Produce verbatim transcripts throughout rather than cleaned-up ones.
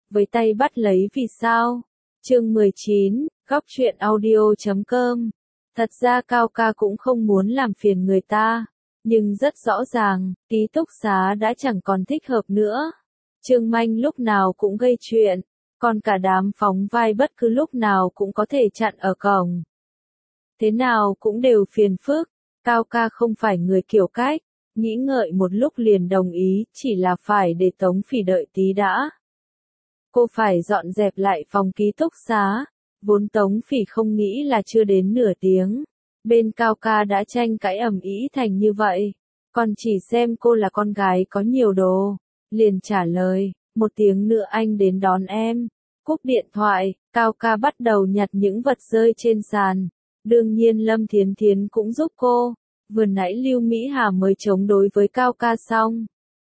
với tay bắt lấy vì sao. Chương mười chín, góc truyện audio chấm com. Thật ra Cao ca cũng không muốn làm phiền người ta, nhưng rất rõ ràng, ký túc xá đã chẳng còn thích hợp nữa. Trương Manh lúc nào cũng gây chuyện, còn cả đám phóng vai bất cứ lúc nào cũng có thể chặn ở cổng. Thế nào cũng đều phiền phức, Cao ca không phải người kiểu cách, nghĩ ngợi một lúc liền đồng ý, chỉ là phải để Tống Phỉ đợi tí đã. Cô phải dọn dẹp lại phòng ký túc xá, vốn Tống Phỉ không nghĩ là chưa đến nửa tiếng. Bên Cao ca đã tranh cãi ầm ĩ thành như vậy, còn chỉ xem cô là con gái có nhiều đồ, liền trả lời, một tiếng nữa anh đến đón em. Cúp điện thoại, Cao ca bắt đầu nhặt những vật rơi trên sàn, đương nhiên Lâm Thiến Thiến cũng giúp cô, vừa nãy Lưu Mỹ Hà mới chống đối với Cao ca xong.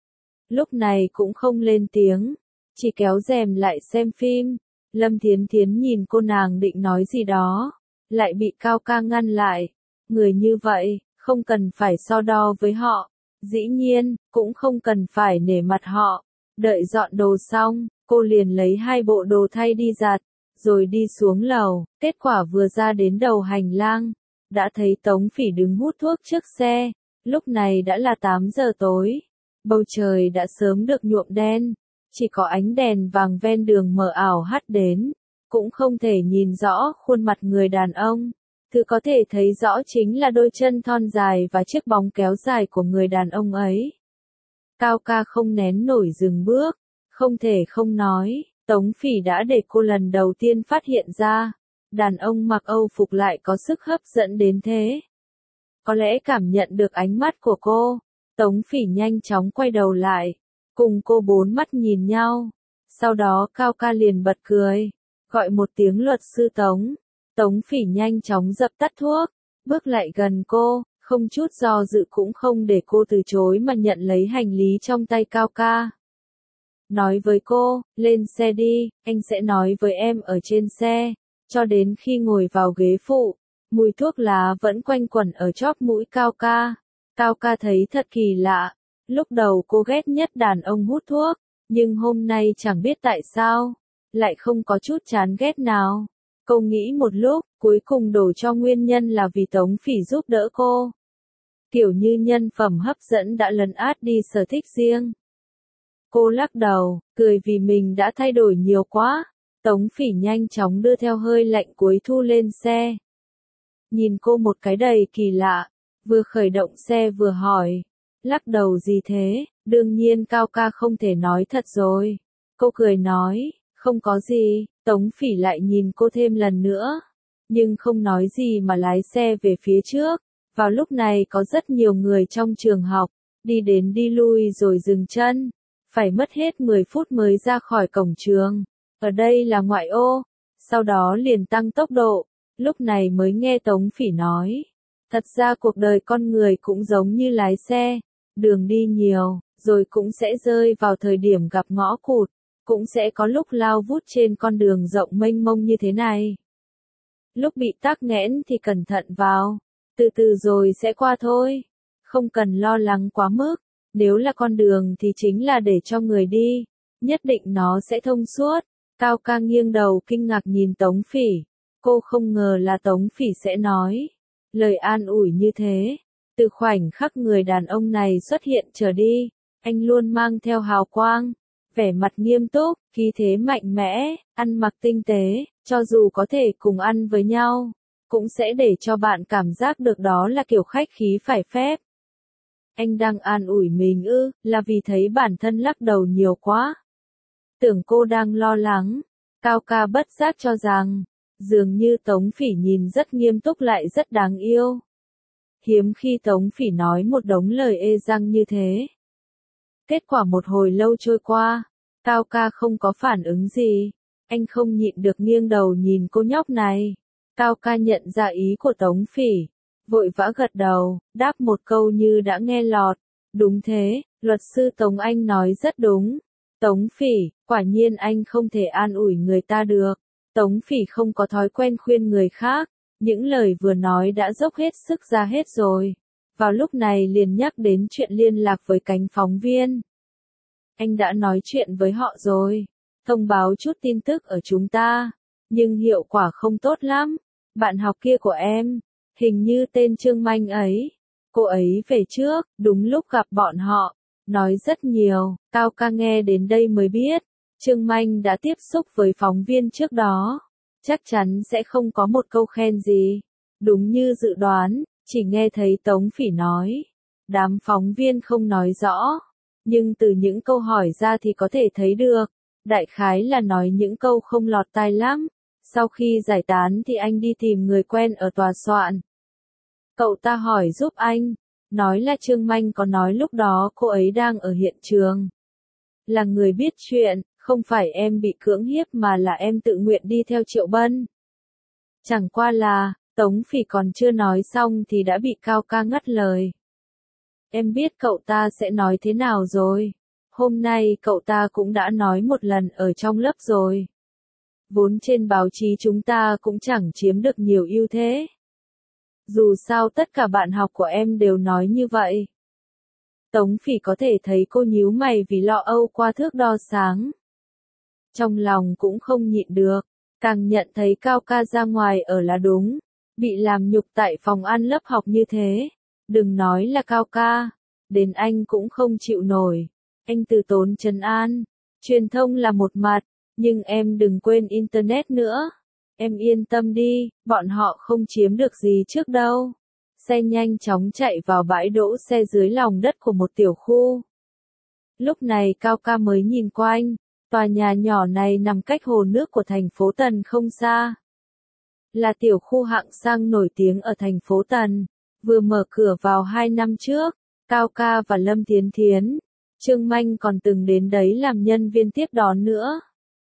Lúc này cũng không lên tiếng, chỉ kéo rèm lại xem phim. Lâm Thiến Thiến nhìn cô nàng định nói gì đó, lại bị Cao ca ngăn lại. Người như vậy, không cần phải so đo với họ, dĩ nhiên, cũng không cần phải nể mặt họ. Đợi dọn đồ xong, cô liền lấy hai bộ đồ thay đi giặt, rồi đi xuống lầu. Kết quả vừa ra đến đầu hành lang, đã thấy Tống Phỉ đứng hút thuốc trước xe. Lúc này đã là tám giờ tối, bầu trời đã sớm được nhuộm đen, chỉ có ánh đèn vàng ven đường mờ ảo hắt đến, cũng không thể nhìn rõ khuôn mặt người đàn ông. Thứ có thể thấy rõ chính là đôi chân thon dài và chiếc bóng kéo dài của người đàn ông ấy. Cao ca không nén nổi dừng bước, không thể không nói, Tống Phỉ đã để cô lần đầu tiên phát hiện ra, đàn ông mặc Âu phục lại có sức hấp dẫn đến thế. Có lẽ cảm nhận được ánh mắt của cô, Tống Phỉ nhanh chóng quay đầu lại, cùng cô bốn mắt nhìn nhau. Sau đó Cao ca liền bật cười, gọi một tiếng luật sư Tống. Tống Phỉ nhanh chóng dập tắt thuốc, bước lại gần cô, không chút do dự cũng không để cô từ chối mà nhận lấy hành lý trong tay Cao ca. Nói với cô, lên xe đi, anh sẽ nói với em ở trên xe. Cho đến khi ngồi vào ghế phụ, mùi thuốc lá vẫn quanh quẩn ở chóp mũi Cao ca. Cao ca thấy thật kỳ lạ, lúc đầu cô ghét nhất đàn ông hút thuốc, nhưng hôm nay chẳng biết tại sao, lại không có chút chán ghét nào. Cô nghĩ một lúc, cuối cùng đổ cho nguyên nhân là vì Tống Phỉ giúp đỡ cô. Kiểu như nhân phẩm hấp dẫn đã lấn át đi sở thích riêng. Cô lắc đầu, cười vì mình đã thay đổi nhiều quá. Tống Phỉ nhanh chóng đưa theo hơi lạnh cuối thu lên xe. Nhìn cô một cái đầy kỳ lạ, vừa khởi động xe vừa hỏi, lắc đầu gì thế, đương nhiên Cao ca không thể nói thật rồi. Cô cười nói, không có gì. Tống Phỉ lại nhìn cô thêm lần nữa, nhưng không nói gì mà lái xe về phía trước. Vào lúc này có rất nhiều người trong trường học, đi đến đi lui rồi dừng chân, phải mất hết mười phút mới ra khỏi cổng trường. Ở đây là ngoại ô, sau đó liền tăng tốc độ, lúc này mới nghe Tống Phỉ nói. Thật ra cuộc đời con người cũng giống như lái xe, đường đi nhiều, rồi cũng sẽ rơi vào thời điểm gặp ngõ cụt. Cũng sẽ có lúc lao vút trên con đường rộng mênh mông như thế này. Lúc bị tắc nghẽn thì cẩn thận vào, từ từ rồi sẽ qua thôi. Không cần lo lắng quá mức, nếu là con đường thì chính là để cho người đi, nhất định nó sẽ thông suốt. Cao ca nghiêng đầu kinh ngạc nhìn Tống Phỉ, cô không ngờ là Tống Phỉ sẽ nói lời an ủi như thế. Từ khoảnh khắc người đàn ông này xuất hiện trở đi, anh luôn mang theo hào quang, vẻ mặt nghiêm túc, khí thế mạnh mẽ, ăn mặc tinh tế, cho dù có thể cùng ăn với nhau, cũng sẽ để cho bạn cảm giác được đó là kiểu khách khí phải phép. Anh đang an ủi mình ư, là vì thấy bản thân lắc đầu nhiều quá. Tưởng cô đang lo lắng, Cao ca bất giác cho rằng, dường như Tống Phỉ nhìn rất nghiêm túc lại rất đáng yêu. Hiếm khi Tống Phỉ nói một đống lời ê răng như thế. Kết quả một hồi lâu trôi qua, Cao ca không có phản ứng gì, anh không nhịn được nghiêng đầu nhìn cô nhóc này. Cao ca nhận ra ý của Tống Phỉ, vội vã gật đầu, đáp một câu như đã nghe lọt. Đúng thế, luật sư Tống anh nói rất đúng. Tống Phỉ, quả nhiên anh không thể an ủi người ta được. Tống Phỉ không có thói quen khuyên người khác, những lời vừa nói đã dốc hết sức ra hết rồi. Vào lúc này liền nhắc đến chuyện liên lạc với cánh phóng viên. Anh đã nói chuyện với họ rồi. thông báo chút tin tức ở chúng ta, nhưng hiệu quả không tốt lắm. Bạn học kia của em, hình như tên Trương Manh ấy, cô ấy về trước, đúng lúc gặp bọn họ, nói rất nhiều. Cao ca nghe đến đây mới biết, Trương Manh đã tiếp xúc với phóng viên trước đó, chắc chắn sẽ không có một câu khen gì. Đúng như dự đoán, chỉ nghe thấy Tống Phỉ nói, đám phóng viên không nói rõ, nhưng từ những câu hỏi ra thì có thể thấy được, đại khái là nói những câu không lọt tai lắm. Sau khi giải tán thì anh đi tìm người quen ở tòa soạn. Cậu ta hỏi giúp anh, nói là Trương Manh có nói lúc đó cô ấy đang ở hiện trường. Là người biết chuyện, không phải em bị cưỡng hiếp mà là em tự nguyện đi theo Triệu Bân. Chẳng qua là, Tống Phỉ còn chưa nói xong thì đã bị Cao ca ngắt lời. Em biết cậu ta sẽ nói thế nào rồi. Hôm nay cậu ta cũng đã nói một lần ở trong lớp rồi. Vốn trên báo chí chúng ta cũng chẳng chiếm được nhiều ưu thế. Dù sao tất cả bạn học của em đều nói như vậy. Tống Phỉ có thể thấy cô nhíu mày vì lo âu qua thước đo sáng. Trong lòng cũng không nhịn được, càng nhận thấy Cao ca ra ngoài ở là đúng. Bị làm nhục tại phòng ăn lớp học như thế. Đừng nói là Cao ca, đến anh cũng không chịu nổi. Anh từ tốn trấn an, truyền thông là một mặt, nhưng em đừng quên Internet nữa. Em yên tâm đi, bọn họ không chiếm được gì trước đâu. Xe nhanh chóng chạy vào bãi đỗ xe dưới lòng đất của một tiểu khu. Lúc này Cao ca mới nhìn quanh, tòa nhà nhỏ này nằm cách hồ nước của thành phố Tần không xa. Là tiểu khu hạng sang nổi tiếng ở thành phố Tần, vừa mở cửa vào hai năm trước, Cao ca và Lâm Thiến Thiến, Trương Manh còn từng đến đấy làm nhân viên tiếp đón nữa.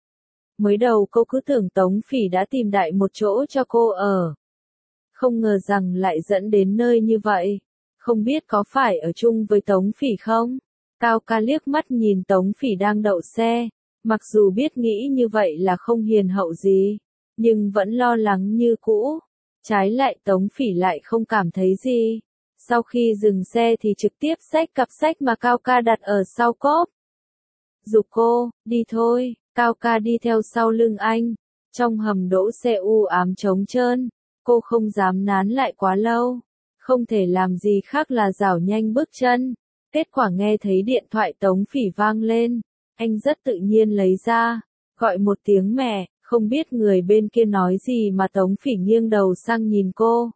Mới đầu cô cứ tưởng Tống Phỉ đã tìm đại một chỗ cho cô ở. Không ngờ rằng lại dẫn đến nơi như vậy. Không biết có phải ở chung với Tống Phỉ không? Cao ca liếc mắt nhìn Tống Phỉ đang đậu xe. Mặc dù biết nghĩ như vậy là không hiền hậu gì, nhưng vẫn lo lắng như cũ. Trái lại Tống Phỉ lại không cảm thấy gì. Sau khi dừng xe thì trực tiếp xách cặp sách mà Cao ca đặt ở sau cốp. Giục cô, đi thôi. Cao ca đi theo sau lưng anh, trong hầm đỗ xe u ám trống trơn, cô không dám nán lại quá lâu, không thể làm gì khác là rảo nhanh bước chân. Kết quả nghe thấy điện thoại Tống Phỉ vang lên, anh rất tự nhiên lấy ra, gọi một tiếng mẹ, không biết người bên kia nói gì mà Tống Phỉ nghiêng đầu sang nhìn cô.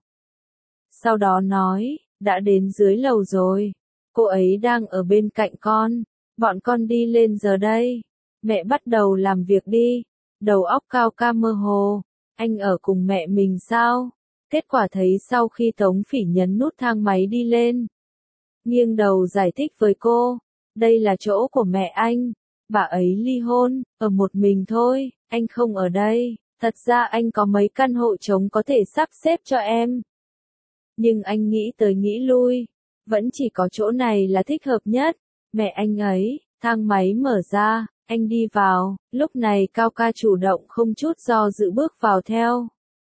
Sau đó nói, đã đến dưới lầu rồi, cô ấy đang ở bên cạnh con, bọn con đi lên giờ đây. Mẹ bắt đầu làm việc đi. Đầu óc Cao ca mơ hồ. Anh ở cùng mẹ mình sao? Kết quả thấy sau khi Tống Phỉ nhấn nút thang máy đi lên. Nghiêng đầu giải thích với cô. Đây là chỗ của mẹ anh. Bà ấy ly hôn, ở một mình thôi. Anh không ở đây. Thật ra anh có mấy căn hộ trống có thể sắp xếp cho em. Nhưng anh nghĩ tới nghĩ lui. Vẫn chỉ có chỗ này là thích hợp nhất. Mẹ anh ấy, thang máy mở ra. Anh đi vào, lúc này Cao ca chủ động không chút do dự bước vào theo.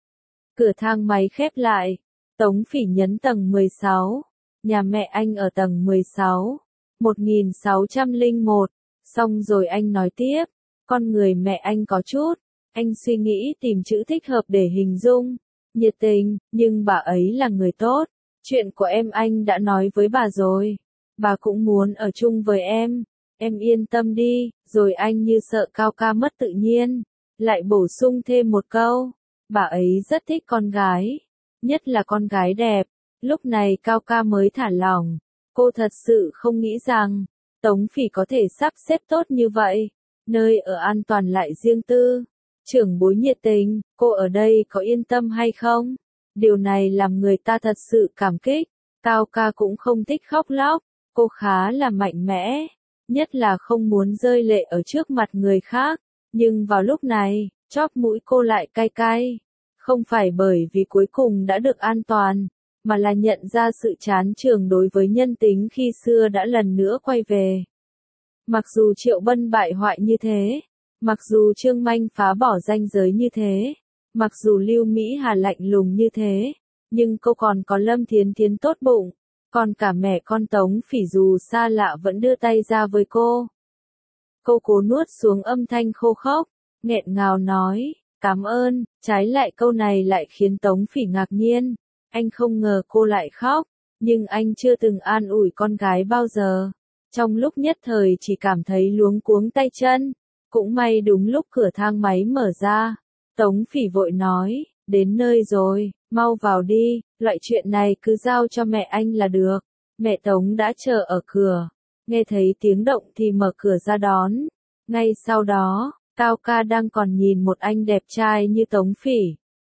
Cửa thang máy khép lại, Tống Phỉ nhấn tầng mười sáu, nhà mẹ anh ở tầng mười sáu, một nghìn sáu trăm lẻ một, xong rồi anh nói tiếp, con người mẹ anh có chút, anh suy nghĩ tìm chữ thích hợp để hình dung, nhiệt tình, nhưng bà ấy là người tốt, chuyện của em anh đã nói với bà rồi, bà cũng muốn ở chung với em. Em yên tâm đi, rồi anh như sợ Cao ca mất tự nhiên, lại bổ sung thêm một câu, bà ấy rất thích con gái, nhất là con gái đẹp. Lúc này Cao ca mới thả lỏng, cô thật sự không nghĩ rằng, Tống Phỉ có thể sắp xếp tốt như vậy, nơi ở an toàn lại riêng tư, trưởng bối nhiệt tình, cô ở đây có yên tâm hay không? Điều này làm người ta thật sự cảm kích. Cao ca cũng không thích khóc lóc, cô khá là mạnh mẽ. Nhất là không muốn rơi lệ ở trước mặt người khác, nhưng vào lúc này, chóp mũi cô lại cay cay. Không phải bởi vì cuối cùng đã được an toàn, mà là nhận ra sự chán chường đối với nhân tính khi xưa đã lần nữa quay về. Mặc dù Triệu Bân bại hoại như thế, mặc dù Trương Manh phá bỏ ranh giới như thế, mặc dù Lưu Mỹ Hà lạnh lùng như thế, nhưng cô còn có Lâm Thiến Thiến tốt bụng. Còn cả mẹ con Tống Phỉ dù xa lạ vẫn đưa tay ra với cô. Cô cố nuốt xuống âm thanh khô khốc, nghẹn ngào nói, cảm ơn, trái lại câu này lại khiến Tống Phỉ ngạc nhiên. Anh không ngờ cô lại khóc, nhưng anh chưa từng an ủi con gái bao giờ. Trong lúc nhất thời chỉ cảm thấy luống cuống tay chân, cũng may đúng lúc cửa thang máy mở ra. Tống Phỉ vội nói, đến nơi rồi, mau vào đi, loại chuyện này cứ giao cho mẹ anh là được. Mẹ Tống đã chờ ở cửa, nghe thấy tiếng động thì mở cửa ra đón. Ngay sau đó, Cao ca đang còn nhìn một anh đẹp trai như Tống Phỉ.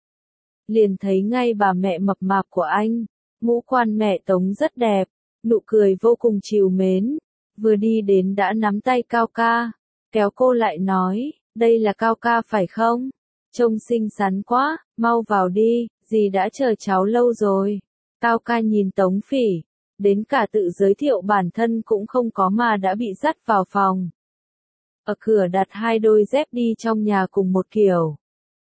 Liền thấy ngay bà mẹ mập mạp của anh, ngũ quan mẹ Tống rất đẹp, nụ cười vô cùng trìu mến. Vừa đi đến đã nắm tay Cao ca, kéo cô lại nói, đây là Cao ca phải không? Trông xinh xắn quá, mau vào đi, dì đã chờ cháu lâu rồi. Cao ca nhìn Tống Phỉ, đến cả tự giới thiệu bản thân cũng không có mà đã bị dắt vào phòng. Ở cửa đặt hai đôi dép đi trong nhà cùng một kiểu.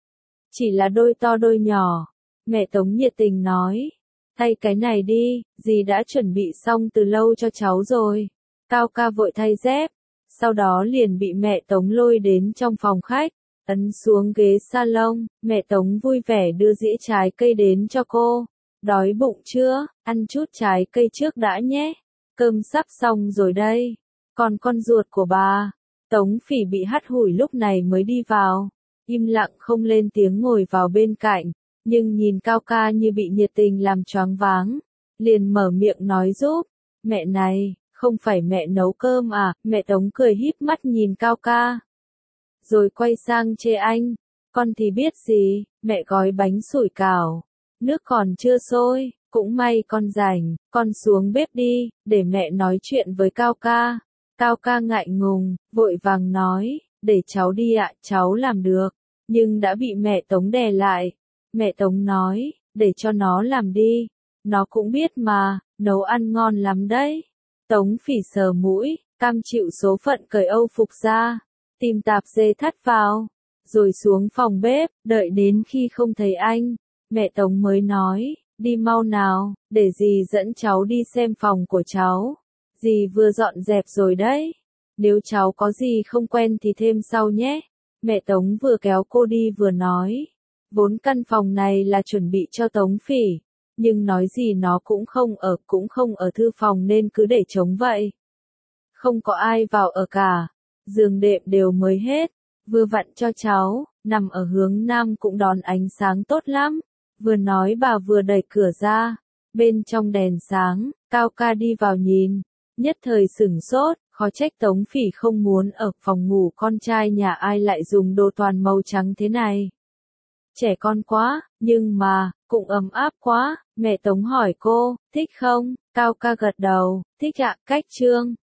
Chỉ là đôi to đôi nhỏ. Mẹ Tống nhiệt tình nói, thay cái này đi, dì đã chuẩn bị xong từ lâu cho cháu rồi. Cao ca vội thay dép, sau đó liền bị mẹ Tống lôi đến trong phòng khách, ấn xuống ghế salon, mẹ Tống vui vẻ đưa dĩa trái cây đến cho cô. Đói bụng chưa, ăn chút trái cây trước đã nhé, cơm sắp xong rồi đây. Còn con ruột của bà, Tống Phỉ bị hắt hủi lúc này mới đi vào, im lặng không lên tiếng ngồi vào bên cạnh, nhưng nhìn Cao ca như bị nhiệt tình làm choáng váng, liền mở miệng nói giúp, mẹ này, không phải mẹ nấu cơm à, mẹ Tống cười híp mắt nhìn Cao ca. Rồi quay sang chê anh, con thì biết gì, mẹ gói bánh sủi cảo, nước còn chưa sôi, cũng may con rảnh, con xuống bếp đi, để mẹ nói chuyện với Cao ca. Cao ca ngại ngùng, vội vàng nói, để cháu đi ạ, cháu làm được, nhưng đã bị mẹ Tống đè lại. Mẹ Tống nói, để cho nó làm đi, nó cũng biết mà, nấu ăn ngon lắm đấy. Tống Phỉ sờ mũi, cam chịu số phận cởi âu phục ra, tìm tạp dề thắt vào, rồi xuống phòng bếp, đợi đến khi không thấy anh, mẹ Tống mới nói, đi mau nào, để dì dẫn cháu đi xem phòng của cháu. Dì vừa dọn dẹp rồi đấy, nếu cháu có gì không quen thì thêm sau nhé. Mẹ Tống vừa kéo cô đi vừa nói, vốn căn phòng này là chuẩn bị cho Tống Phỉ, nhưng nói gì nó cũng không ở, cũng không ở thư phòng nên cứ để trống vậy. Không có ai vào ở cả, giường đệm đều mới hết, vừa vặn cho cháu, nằm ở hướng nam cũng đón ánh sáng tốt lắm. Vừa nói bà vừa đẩy cửa ra, bên trong đèn sáng, Cao ca đi vào nhìn, nhất thời sửng sốt, khó trách Tống Phỉ không muốn ở phòng ngủ con trai nhà ai lại dùng đồ toàn màu trắng thế này. Trẻ con quá, nhưng mà, cũng ấm áp quá, mẹ Tống hỏi cô, thích không? Cao ca gật đầu, thích ạ, cách trương.